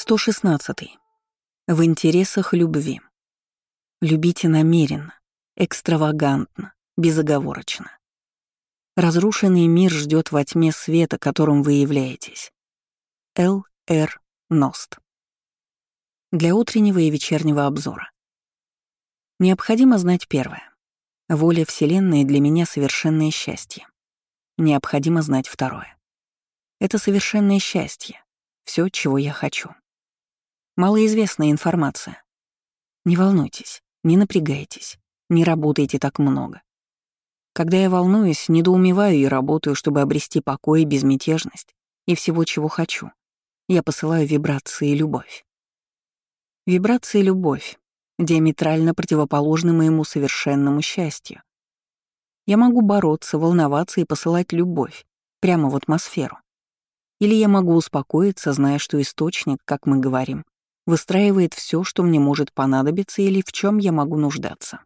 116. В интересах любви. Любите намеренно, экстравагантно, безоговорочно. Разрушенный мир ждет во тьме света, которым вы являетесь. Л. Р. Ност. Для утреннего и вечернего обзора. Необходимо знать первое. Воля Вселенной для меня — совершенное счастье. Необходимо знать второе. Это совершенное счастье. Все, чего я хочу. Малоизвестная информация. Не волнуйтесь, не напрягайтесь, не работайте так много. Когда я волнуюсь, недоумеваю и работаю, чтобы обрести покой и безмятежность и всего, чего хочу. Я посылаю вибрации любовь. Вибрации любовь диаметрально противоположны моему совершенному счастью. Я могу бороться, волноваться и посылать любовь прямо в атмосферу. Или я могу успокоиться, зная, что источник, как мы говорим, выстраивает все, что мне может понадобиться или в чем я могу нуждаться.